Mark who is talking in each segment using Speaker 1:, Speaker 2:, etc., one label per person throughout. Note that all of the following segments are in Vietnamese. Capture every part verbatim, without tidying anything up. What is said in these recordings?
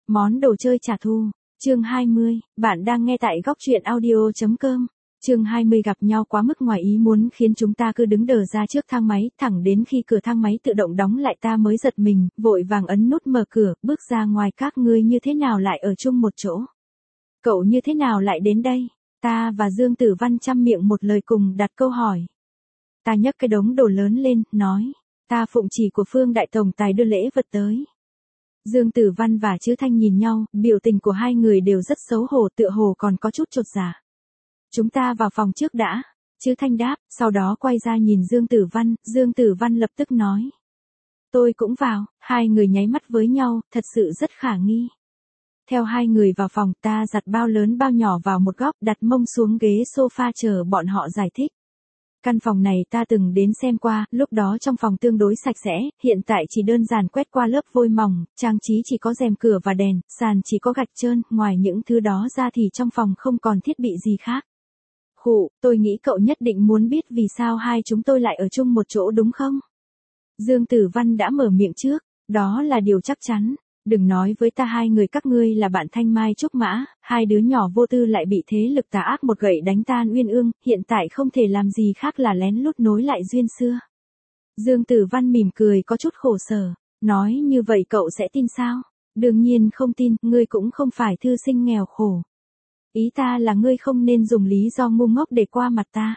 Speaker 1: Món đồ chơi trả thù. Chương hai mươi, bạn đang nghe tại góc truyện audio chấm com. Chương hai mươi gặp nhau quá mức ngoài ý muốn khiến chúng ta cứ đứng đờ ra trước thang máy, thẳng đến khi cửa thang máy tự động đóng lại ta mới giật mình, vội vàng ấn nút mở cửa, bước ra ngoài. Các ngươi như thế nào lại ở chung một chỗ? Cậu như thế nào lại đến đây? Ta và Dương Tử Văn chăm miệng một lời cùng đặt câu hỏi. Ta nhấc cái đống đồ lớn lên, nói, ta phụng chỉ của Phương Đại Tổng Tài đưa lễ vật tới. Dương Tử Văn và Trứ Thanh nhìn nhau, biểu tình của hai người đều rất xấu hổ, tựa hồ còn có chút chột dạ. Chúng ta vào phòng trước đã. Trứ Thanh đáp, sau đó quay ra nhìn Dương Tử Văn, Dương Tử Văn lập tức nói. Tôi cũng vào. Hai người nháy mắt với nhau, thật sự rất khả nghi. Theo hai người vào phòng, ta giặt bao lớn bao nhỏ vào một góc, đặt mông xuống ghế sofa chờ bọn họ giải thích. Căn phòng này ta từng đến xem qua, lúc đó trong phòng tương đối sạch sẽ, hiện tại chỉ đơn giản quét qua lớp vôi mỏng, trang trí chỉ có rèm cửa và đèn, sàn chỉ có gạch trơn, ngoài những thứ đó ra thì trong phòng không còn thiết bị gì khác. Khụ, tôi nghĩ cậu nhất định muốn biết vì sao hai chúng tôi lại ở chung một chỗ đúng không? Dương Tử Văn đã mở miệng trước, đó là điều chắc chắn. Đừng nói với ta hai người các ngươi là bạn thanh mai trúc mã, hai đứa nhỏ vô tư lại bị thế lực tà ác một gậy đánh tan uyên ương, hiện tại không thể làm gì khác là lén lút nối lại duyên xưa. Dương Tử Văn mỉm cười có chút khổ sở, nói như vậy cậu sẽ tin sao? Đương nhiên không tin, ngươi cũng không phải thư sinh nghèo khổ. Ý ta là ngươi không nên dùng lý do ngu ngốc để qua mặt ta.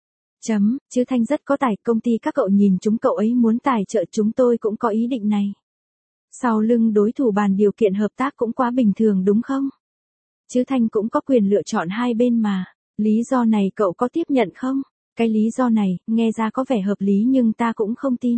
Speaker 1: Chấm, Trứ Thanh rất có tài, công ty các cậu nhìn chúng cậu ấy muốn tài trợ chúng tôi cũng có ý định này. Sau lưng đối thủ bàn điều kiện hợp tác cũng quá bình thường đúng không? Trứ Thanh cũng có quyền lựa chọn hai bên mà. Lý do này cậu có tiếp nhận không? Cái lý do này, nghe ra có vẻ hợp lý nhưng ta cũng không tin.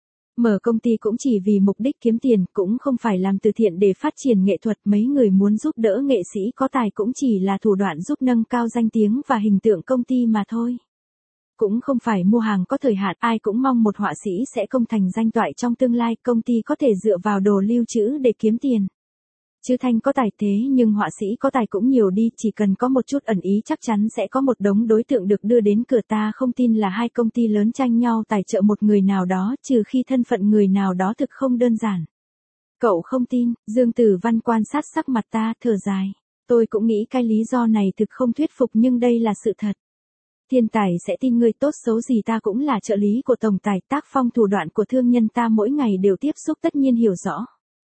Speaker 1: Mở công ty cũng chỉ vì mục đích kiếm tiền, cũng không phải làm từ thiện để phát triển nghệ thuật. Mấy người muốn giúp đỡ nghệ sĩ có tài cũng chỉ là thủ đoạn giúp nâng cao danh tiếng và hình tượng công ty mà thôi. Cũng không phải mua hàng có thời hạn, ai cũng mong một họa sĩ sẽ công thành danh toại trong tương lai, công ty có thể dựa vào đồ lưu trữ để kiếm tiền. Trứ Thanh có tài thế nhưng họa sĩ có tài cũng nhiều đi, chỉ cần có một chút ẩn ý chắc chắn sẽ có một đống đối tượng được đưa đến cửa. Ta không tin là hai công ty lớn tranh nhau tài trợ một người nào đó, trừ khi thân phận người nào đó thực không đơn giản. Cậu không tin? Dương Tử Văn quan sát sắc mặt ta, thở dài. Tôi cũng nghĩ cái lý do này thực không thuyết phục nhưng đây là sự thật. Thiên tài sẽ tin ngươi, tốt xấu gì ta cũng là trợ lý của tổng tài, tác phong thủ đoạn của thương nhân ta mỗi ngày đều tiếp xúc tất nhiên hiểu rõ.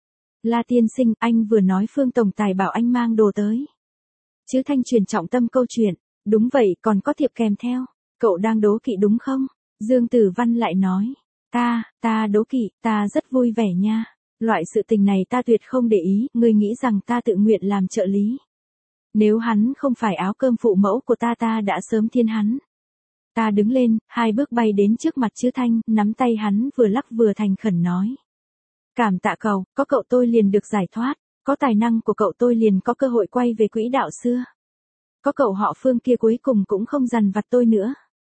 Speaker 1: La tiên sinh, anh vừa nói Phương tổng tài bảo anh mang đồ tới. Trứ Thanh truyền trọng tâm câu chuyện, đúng vậy, còn có thiệp kèm theo. Cậu đang đố kỵ đúng không? Dương Tử Văn lại nói, ta, ta đố kỵ, ta rất vui vẻ nha. Loại sự tình này ta tuyệt không để ý, ngươi nghĩ rằng ta tự nguyện làm trợ lý. Nếu hắn không phải áo cơm phụ mẫu của ta ta đã sớm thiên hắn. Ta đứng lên, hai bước bay đến trước mặt Trứ Thanh, nắm tay hắn vừa lắc vừa thành khẩn nói. Cảm tạ cậu, có cậu tôi liền được giải thoát, có tài năng của cậu tôi liền có cơ hội quay về quỹ đạo xưa. Có cậu họ Phương kia cuối cùng cũng không dằn vặt tôi nữa.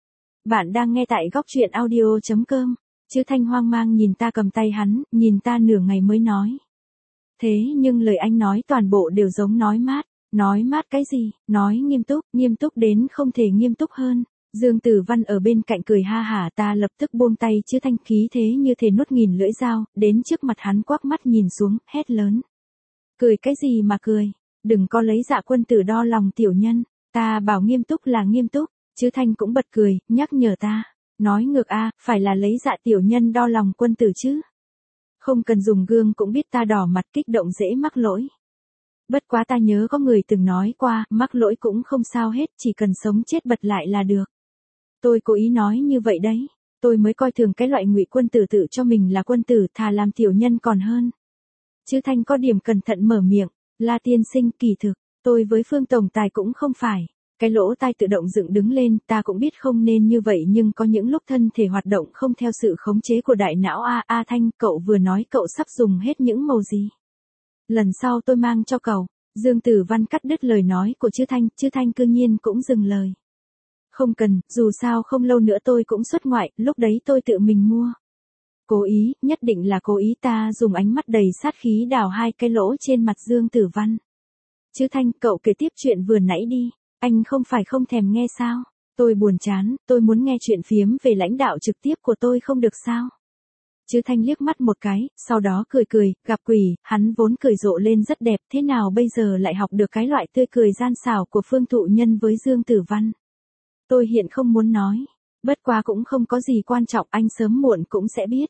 Speaker 1: Bạn đang nghe tại góc truyện audio chấm com. Trứ Thanh hoang mang nhìn ta cầm tay hắn, nhìn ta nửa ngày mới nói. Thế nhưng lời anh nói toàn bộ đều giống nói mát. Nói mát cái gì? Nói nghiêm túc, nghiêm túc đến không thể nghiêm túc hơn. Dương Tử Văn ở bên cạnh cười ha hả, ta lập tức buông tay. Trứ Thanh khí thế như thể nuốt nghìn lưỡi dao, đến trước mặt hắn quắc mắt nhìn xuống, hét lớn. Cười cái gì mà cười? Đừng có lấy dạ quân tử đo lòng tiểu nhân. Ta bảo nghiêm túc là nghiêm túc. Trứ Thanh cũng bật cười, nhắc nhở ta. Nói ngược a, phải là lấy dạ tiểu nhân đo lòng quân tử chứ. Không cần dùng gương cũng biết ta đỏ mặt kích động dễ mắc lỗi. Bất quá ta nhớ có người từng nói qua, mắc lỗi cũng không sao hết, chỉ cần sống chết bật lại là được. Tôi cố ý nói như vậy đấy, tôi mới coi thường cái loại ngụy quân tử tự cho mình là quân tử, thà làm tiểu nhân còn hơn. Trứ Thanh có điểm cẩn thận mở miệng, La tiên sinh, kỳ thực, tôi với Phương tổng tài cũng không phải. Cái lỗ tai tự động dựng đứng lên, ta cũng biết không nên như vậy nhưng có những lúc thân thể hoạt động không theo sự khống chế của đại não. A A Thanh, cậu vừa nói cậu sắp dùng hết những màu gì? Lần sau tôi mang cho cậu. Dương Tử Văn cắt đứt lời nói của Trứ Thanh, Trứ Thanh cương nhiên cũng dừng lời. Không cần, dù sao không lâu nữa tôi cũng xuất ngoại, lúc đấy tôi tự mình mua. Cố ý, nhất định là cố ý. Ta dùng ánh mắt đầy sát khí đào hai cái lỗ trên mặt Dương Tử Văn. Trứ Thanh, cậu kể tiếp chuyện vừa nãy đi, anh không phải không thèm nghe sao? Tôi buồn chán, tôi muốn nghe chuyện phiếm về lãnh đạo trực tiếp của tôi không được sao? Chứ Thanh liếc mắt một cái, sau đó cười cười, gặp quỷ, hắn vốn cười rộ lên rất đẹp, thế nào bây giờ lại học được cái loại tươi cười gian xảo của Phương Thụ Nhân với Dương Tử Văn. Tôi hiện không muốn nói, bất quá cũng không có gì quan trọng, anh sớm muộn cũng sẽ biết.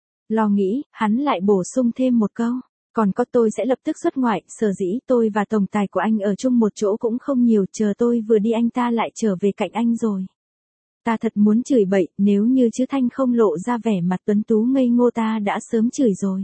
Speaker 1: Lo nghĩ, hắn lại bổ sung thêm một câu, còn có tôi sẽ lập tức xuất ngoại, sở dĩ tôi và tổng tài của anh ở chung một chỗ cũng không nhiều, chờ tôi vừa đi anh ta lại trở về cạnh anh rồi. Ta thật muốn chửi bậy, nếu như Chứ Thanh không lộ ra vẻ mặt tuấn tú ngây ngô ta đã sớm chửi rồi.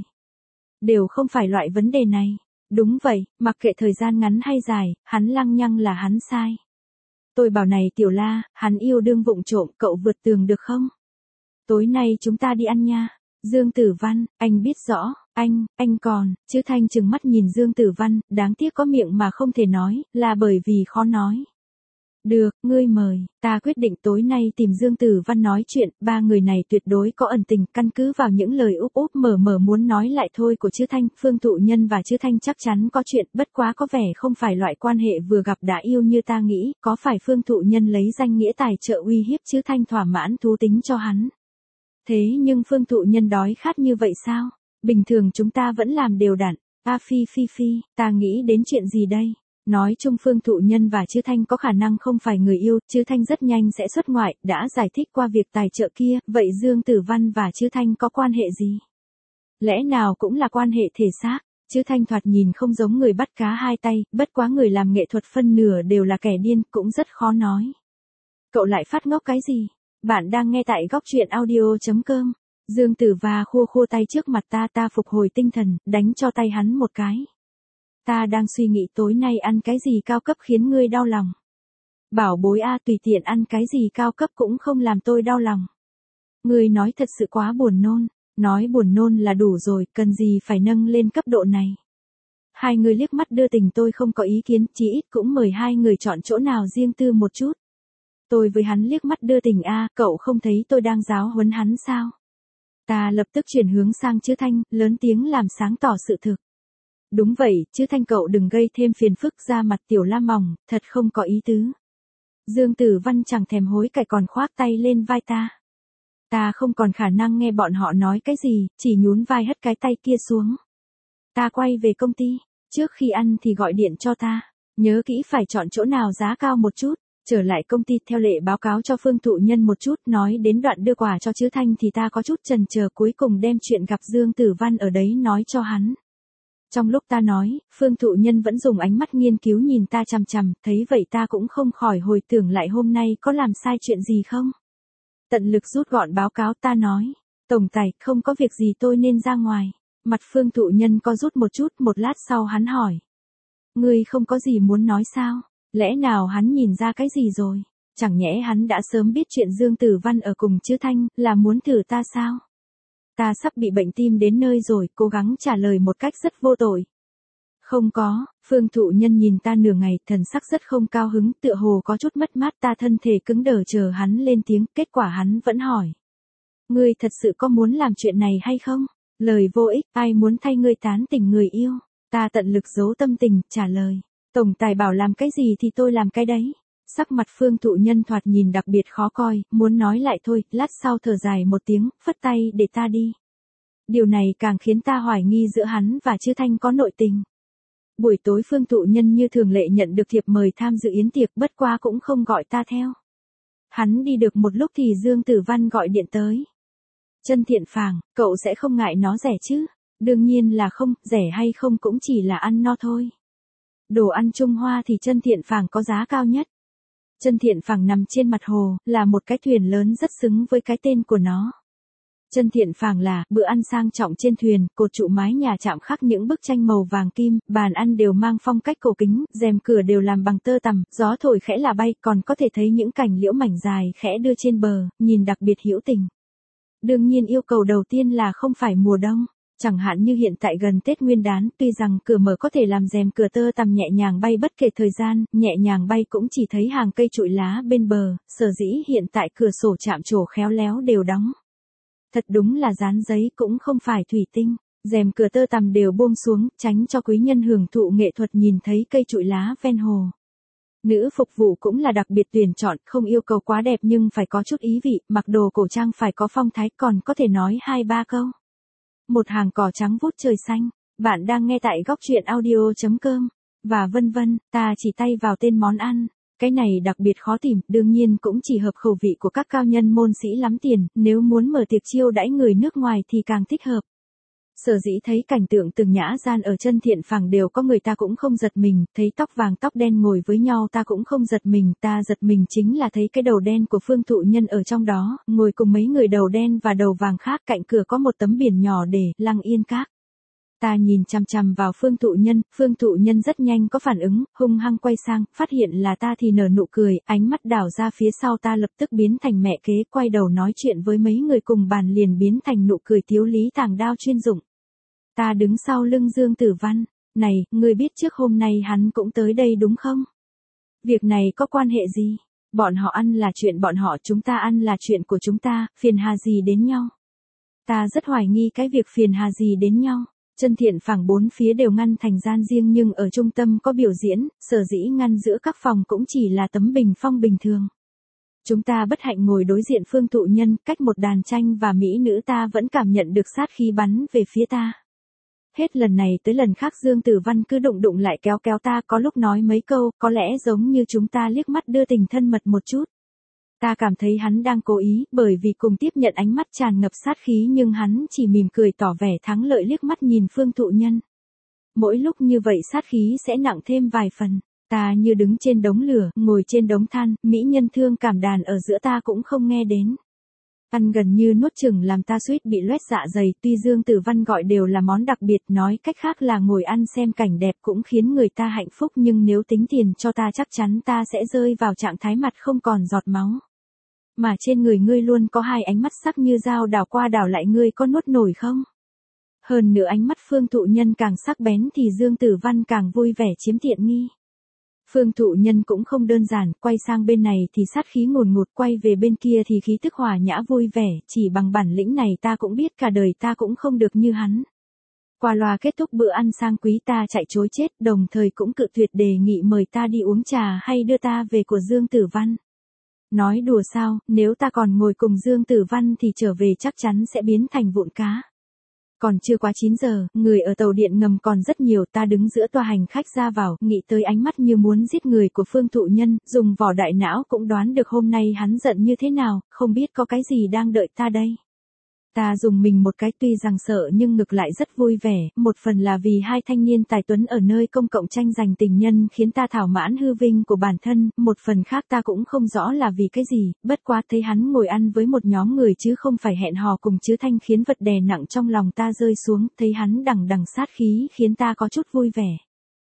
Speaker 1: Đều không phải loại vấn đề này. Đúng vậy, mặc kệ thời gian ngắn hay dài, hắn lăng nhăng là hắn sai. Tôi bảo này Tiểu La, hắn yêu đương vụng trộm, cậu vượt tường được không? Tối nay chúng ta đi ăn nha. Dương Tử Văn, anh biết rõ, anh, anh còn, Chứ Thanh trừng mắt nhìn Dương Tử Văn, đáng tiếc có miệng mà không thể nói, là bởi vì khó nói. Được, ngươi mời, ta quyết định tối nay tìm Dương Tử Văn nói chuyện, ba người này tuyệt đối có ẩn tình, căn cứ vào những lời úp úp mở mở muốn nói lại thôi của Chứ Thanh, Phương Thụ Nhân và Chứ Thanh chắc chắn có chuyện, bất quá có vẻ không phải loại quan hệ vừa gặp đã yêu như ta nghĩ, có phải Phương Thụ Nhân lấy danh nghĩa tài trợ uy hiếp Chứ Thanh thỏa mãn thú tính cho hắn. Thế nhưng Phương Thụ Nhân đói khát như vậy sao? Bình thường chúng ta vẫn làm đều đặn, a phi phi phi, ta nghĩ đến chuyện gì đây? Nói chung Phương Thụ Nhân và Chứ Thanh có khả năng không phải người yêu, Chứ Thanh rất nhanh sẽ xuất ngoại, đã giải thích qua việc tài trợ kia, vậy Dương Tử Văn và Chứ Thanh có quan hệ gì? Lẽ nào cũng là quan hệ thể xác, Chứ Thanh thoạt nhìn không giống người bắt cá hai tay, bất quá người làm nghệ thuật phân nửa đều là kẻ điên, cũng rất khó nói. Cậu lại phát ngốc cái gì? Bạn đang nghe tại góc truyện audio chấm com. Dương Tử Va khua khua tay trước mặt ta ta phục hồi tinh thần, đánh cho tay hắn một cái. Ta đang suy nghĩ tối nay ăn cái gì cao cấp khiến ngươi đau lòng. Bảo bối a tùy tiện ăn cái gì cao cấp cũng không làm tôi đau lòng. Ngươi nói thật sự quá buồn nôn, nói buồn nôn là đủ rồi, cần gì phải nâng lên cấp độ này. Hai người liếc mắt đưa tình tôi không có ý kiến, chí ít cũng mời hai người chọn chỗ nào riêng tư một chút. Tôi với hắn liếc mắt đưa tình a, cậu không thấy tôi đang giáo huấn hắn sao? Ta lập tức chuyển hướng sang Chứ Thanh, lớn tiếng làm sáng tỏ sự thực. Đúng vậy, Chứ Thanh cậu đừng gây thêm phiền phức ra mặt Tiểu La mỏng, thật không có ý tứ. Dương Tử Văn chẳng thèm hối cải còn khoác tay lên vai ta. Ta không còn khả năng nghe bọn họ nói cái gì, chỉ nhún vai hất cái tay kia xuống. Ta quay về công ty, trước khi ăn thì gọi điện cho ta, nhớ kỹ phải chọn chỗ nào giá cao một chút. Trở lại công ty theo lệ báo cáo cho Phương Thụ Nhân một chút, nói đến đoạn đưa quà cho Chứ Thanh thì ta có chút chần chờ, cuối cùng đem chuyện gặp Dương Tử Văn ở đấy nói cho hắn. Trong lúc ta nói, Phương Thụ Nhân vẫn dùng ánh mắt nghiên cứu nhìn ta chằm chằm, thấy vậy ta cũng không khỏi hồi tưởng lại hôm nay có làm sai chuyện gì không. Tận lực rút gọn báo cáo ta nói, tổng tài, không có việc gì tôi nên ra ngoài. Mặt Phương Thụ Nhân co rút một chút, một lát sau hắn hỏi. Ngươi không có gì muốn nói sao? Lẽ nào hắn nhìn ra cái gì rồi? Chẳng nhẽ hắn đã sớm biết chuyện Dương Tử Văn ở cùng Chứ Thanh, là muốn thử ta sao? Ta sắp bị bệnh tim đến nơi rồi, cố gắng trả lời một cách rất vô tội. Không có, Phương Thụ Nhân nhìn ta nửa ngày, thần sắc rất không cao hứng, tựa hồ có chút mất mát, ta thân thể cứng đờ chờ hắn lên tiếng, kết quả hắn vẫn hỏi. Ngươi thật sự có muốn làm chuyện này hay không? Lời vô ích, ai muốn thay ngươi tán tỉnh người yêu? Ta tận lực giấu tâm tình, trả lời. Tổng tài bảo làm cái gì thì tôi làm cái đấy. Sắc mặt Phương Thụ Nhân thoạt nhìn đặc biệt khó coi, muốn nói lại thôi, lát sau thở dài một tiếng, phất tay để ta đi. Điều này càng khiến ta hoài nghi giữa hắn và Chứ Thanh có nội tình. Buổi tối Phương Thụ Nhân như thường lệ nhận được thiệp mời tham dự yến tiệc, bất quá cũng không gọi ta theo. Hắn đi được một lúc thì Dương Tử Văn gọi điện tới. Chân Thiện Phàng, cậu sẽ không ngại nó rẻ chứ? Đương nhiên là không, rẻ hay không cũng chỉ là ăn no thôi. Đồ ăn Trung Hoa thì Chân Thiện Phàng có giá cao nhất. Chân Thiện Phàng nằm trên mặt hồ, là một cái thuyền lớn rất xứng với cái tên của nó. Chân Thiện Phàng là bữa ăn sang trọng trên thuyền, cột trụ mái nhà chạm khắc những bức tranh màu vàng kim, bàn ăn đều mang phong cách cổ kính, rèm cửa đều làm bằng tơ tằm, gió thổi khẽ là bay, còn có thể thấy những cành liễu mảnh dài khẽ đưa trên bờ, nhìn đặc biệt hữu tình. Đương nhiên yêu cầu đầu tiên là không phải mùa đông. Chẳng hạn như hiện tại gần Tết Nguyên đán, tuy rằng cửa mở có thể làm rèm cửa tơ tằm nhẹ nhàng bay bất kể thời gian, nhẹ nhàng bay cũng chỉ thấy hàng cây trụi lá bên bờ, sở dĩ hiện tại cửa sổ chạm trổ khéo léo đều đóng. Thật đúng là dán giấy cũng không phải thủy tinh, rèm cửa tơ tằm đều buông xuống, tránh cho quý nhân hưởng thụ nghệ thuật nhìn thấy cây trụi lá ven hồ. Nữ phục vụ cũng là đặc biệt tuyển chọn, không yêu cầu quá đẹp nhưng phải có chút ý vị, mặc đồ cổ trang phải có phong thái, còn có thể nói hai ba câu. một hàng cỏ trắng vút trời xanh, bạn đang nghe tại góc truyện audio.com, và vân vân, ta chỉ tay vào tên món ăn. Cái này đặc biệt khó tìm, đương nhiên cũng chỉ hợp khẩu vị của các cao nhân môn sĩ lắm tiền, nếu muốn mở tiệc chiêu đãi người nước ngoài thì càng thích hợp. Sở dĩ thấy cảnh tượng từng nhã gian ở chân thiện phẳng đều có người ta cũng không giật mình, thấy tóc vàng tóc đen ngồi với nhau ta cũng không giật mình, ta giật mình chính là thấy cái đầu đen của Phương Thụ Nhân ở trong đó, ngồi cùng mấy người đầu đen và đầu vàng khác, cạnh cửa có một tấm biển nhỏ để Lăng Yên Các. Ta nhìn chằm chằm vào Phương Thụ Nhân, Phương Thụ Nhân rất nhanh có phản ứng, hung hăng quay sang, phát hiện là ta thì nở nụ cười, ánh mắt đảo ra phía sau ta lập tức biến thành mẹ kế, quay đầu nói chuyện với mấy người cùng bàn liền biến thành nụ cười tiếu lý tàng đao chuyên dụng. Ta đứng sau lưng Dương Tử Văn, này, ngươi biết trước hôm nay hắn cũng tới đây đúng không? Việc này có quan hệ gì? Bọn họ ăn là chuyện bọn họ, chúng ta ăn là chuyện của chúng ta, phiền hà gì đến nhau? Ta rất hoài nghi cái việc phiền hà gì đến nhau. Chân thiện phẳng bốn phía đều ngăn thành gian riêng nhưng ở trung tâm có biểu diễn, sở dĩ ngăn giữa các phòng cũng chỉ là tấm bình phong bình thường. Chúng ta bất hạnh ngồi đối diện Phương Thụ Nhân, cách một đàn tranh và mỹ nữ ta vẫn cảm nhận được sát khí bắn về phía ta. Hết lần này tới lần khác Dương Tử Văn cứ đụng đụng lại kéo kéo ta, có lúc nói mấy câu, có lẽ giống như chúng ta liếc mắt đưa tình thân mật một chút. Ta cảm thấy hắn đang cố ý, bởi vì cùng tiếp nhận ánh mắt tràn ngập sát khí nhưng hắn chỉ mỉm cười tỏ vẻ thắng lợi liếc mắt nhìn Phương Thụ Nhân. Mỗi lúc như vậy sát khí sẽ nặng thêm vài phần, ta như đứng trên đống lửa, ngồi trên đống than, mỹ nhân thương cảm đàn ở giữa ta cũng không nghe đến. Ăn gần như nuốt chửng làm ta suýt bị loét dạ dày, tuy Dương Tử Văn gọi đều là món đặc biệt, nói cách khác là ngồi ăn xem cảnh đẹp cũng khiến người ta hạnh phúc nhưng nếu tính tiền cho ta chắc chắn ta sẽ rơi vào trạng thái mặt không còn giọt máu. Mà trên người ngươi luôn có hai ánh mắt sắc như dao đảo qua đảo lại, ngươi có nuốt nổi không? Hơn nữa ánh mắt Phương Thụ Nhân càng sắc bén thì Dương Tử Văn càng vui vẻ chiếm tiện nghi. Phương Thụ Nhân cũng không đơn giản, quay sang bên này thì sát khí ngùn ngụt, quay về bên kia thì khí tức hòa nhã vui vẻ, chỉ bằng bản lĩnh này ta cũng biết cả đời ta cũng không được như hắn. Qua loa kết thúc bữa ăn sang quý ta chạy chối chết, đồng thời cũng cự tuyệt đề nghị mời ta đi uống trà hay đưa ta về của Dương Tử Văn. Nói đùa sao, nếu ta còn ngồi cùng Dương Tử Văn thì trở về chắc chắn sẽ biến thành vụn cá. Còn chưa quá chín giờ, người ở tàu điện ngầm còn rất nhiều, ta đứng giữa toa hành khách ra vào, nghĩ tới ánh mắt như muốn giết người của Phương Thụ Nhân, dùng vỏ đại não cũng đoán được hôm nay hắn giận như thế nào, không biết có cái gì đang đợi ta đây. Ta dùng mình một cái, tuy rằng sợ nhưng ngược lại rất vui vẻ, một phần là vì hai thanh niên tài tuấn ở nơi công cộng tranh giành tình nhân khiến ta thỏa mãn hư vinh của bản thân, một phần khác ta cũng không rõ là vì cái gì, bất quá thấy hắn ngồi ăn với một nhóm người chứ không phải hẹn hò cùng Trứ Thanh khiến vật đè nặng trong lòng ta rơi xuống, thấy hắn đằng đằng sát khí khiến ta có chút vui vẻ.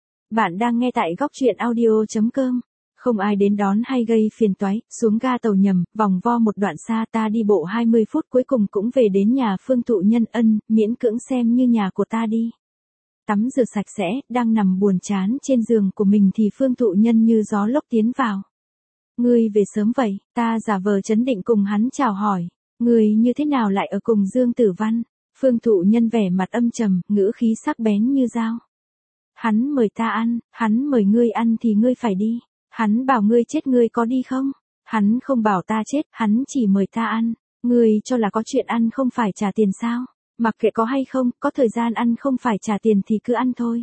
Speaker 1: Bạn đang nghe tại góc truyện audio.com. Không ai đến đón hay gây phiền toái, xuống ga tàu nhầm, vòng vo một đoạn xa ta đi bộ hai mươi phút cuối cùng cũng về đến nhà Phương Thụ Nhân, ân, miễn cưỡng xem như nhà của ta đi. Tắm rửa sạch sẽ, đang nằm buồn chán trên giường của mình thì Phương Thụ Nhân như gió lốc tiến vào. Ngươi về sớm vậy, ta giả vờ trấn định cùng hắn chào hỏi, ngươi như thế nào lại ở cùng Dương Tử Văn? Phương Thụ Nhân vẻ mặt âm trầm, ngữ khí sắc bén như dao. Hắn mời ta ăn, hắn mời ngươi ăn thì ngươi phải đi. Hắn bảo ngươi chết ngươi có đi không? Hắn không bảo ta chết, hắn chỉ mời ta ăn. Ngươi cho là có chuyện ăn không phải trả tiền sao? Mặc kệ có hay không, có thời gian ăn không phải trả tiền thì cứ ăn thôi.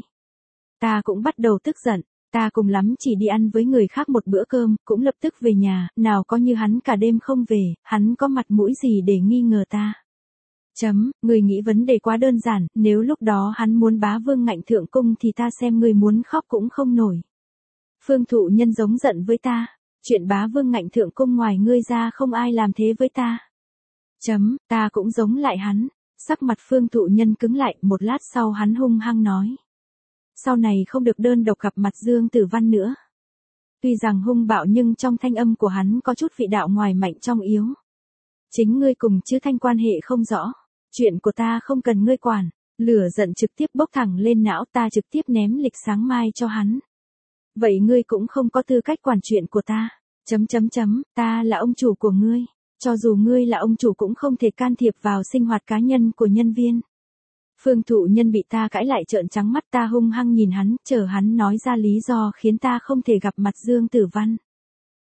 Speaker 1: Ta cũng bắt đầu tức giận, ta cùng lắm chỉ đi ăn với người khác một bữa cơm, cũng lập tức về nhà, nào có như hắn cả đêm không về, hắn có mặt mũi gì để nghi ngờ ta. Chấm, ngươi nghĩ vấn đề quá đơn giản, nếu lúc đó hắn muốn bá vương ngạnh thượng cung thì ta xem ngươi muốn khóc cũng không nổi. Phương Thụ Nhân giống giận với ta, chuyện bá vương ngạnh thượng cung ngoài ngươi ra không ai làm thế với ta. Chấm, ta cũng giống lại hắn, sắc mặt Phương Thụ Nhân cứng lại, một lát sau hắn hung hăng nói. Sau này không được đơn độc gặp mặt Dương Tử Văn nữa. Tuy rằng hung bạo nhưng trong thanh âm của hắn có chút vị đạo ngoài mạnh trong yếu. Chính ngươi cùng Trứ Thanh quan hệ không rõ, chuyện của ta không cần ngươi quản, lửa giận trực tiếp bốc thẳng lên não, ta trực tiếp ném lịch sáng mai cho hắn. Vậy ngươi cũng không có tư cách quản chuyện của ta. Chấm chấm chấm, ta là ông chủ của ngươi. Cho dù ngươi là ông chủ cũng không thể can thiệp vào sinh hoạt cá nhân của nhân viên. Phương Thụ Nhân bị ta cãi lại trợn trắng mắt, ta hung hăng nhìn hắn, chờ hắn nói ra lý do khiến ta không thể gặp mặt Dương Tử Văn.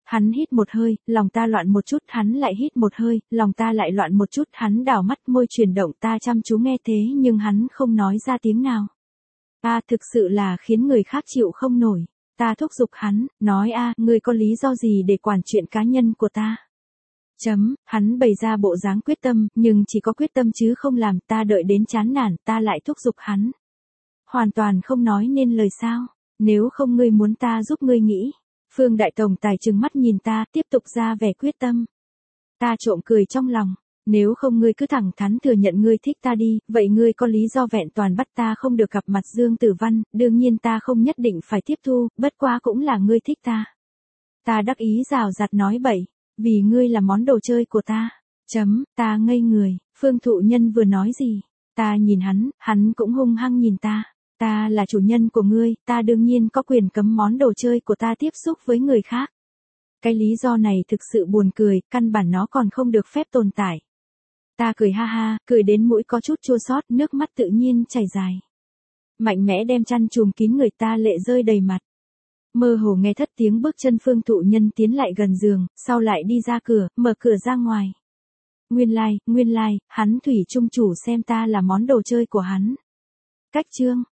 Speaker 1: Hắn hít một hơi, lòng ta loạn một chút, hắn lại hít một hơi, lòng ta lại loạn một chút, hắn đảo mắt môi chuyển động, ta chăm chú nghe thế nhưng hắn không nói ra tiếng nào. Ta thực sự là khiến người khác chịu không nổi. Ta thúc giục hắn, nói a, ngươi có lý do gì để quản chuyện cá nhân của ta? Chấm, hắn bày ra bộ dáng quyết tâm, nhưng chỉ có quyết tâm chứ không làm, ta đợi đến chán nản, ta lại thúc giục hắn. Hoàn toàn không nói nên lời sao, nếu không ngươi muốn ta giúp ngươi nghĩ. Phương Đại Tổng Tài trừng mắt nhìn ta, tiếp tục ra vẻ quyết tâm. Ta trộm cười trong lòng, nếu không ngươi cứ thẳng thắn thừa nhận ngươi thích ta đi, vậy ngươi có lý do vẹn toàn bắt ta không được gặp mặt Dương Tử Văn, đương nhiên ta không nhất định phải tiếp thu, bất quá cũng là ngươi thích ta. Ta đắc ý rào rạt nói bậy, vì ngươi là món đồ chơi của ta. Chấm, ta ngây người, Phương Thụ Nhân vừa nói gì? Ta nhìn hắn, hắn cũng hung hăng nhìn ta. Ta là chủ nhân của ngươi, ta đương nhiên có quyền cấm món đồ chơi của ta tiếp xúc với người khác. Cái lý do này thực sự buồn cười, căn bản nó còn không được phép tồn tại. Ta cười ha ha, cười đến mũi có chút chua xót, nước mắt tự nhiên chảy dài. Mạnh mẽ đem chăn trùm kín người, ta lệ rơi đầy mặt. Mơ hồ nghe thất tiếng bước chân Phương Thụ Nhân tiến lại gần giường, sau lại đi ra cửa, mở cửa ra ngoài. Nguyên lai, like, nguyên lai, like, hắn thủy chung chủ xem ta là món đồ chơi của hắn. Cách chương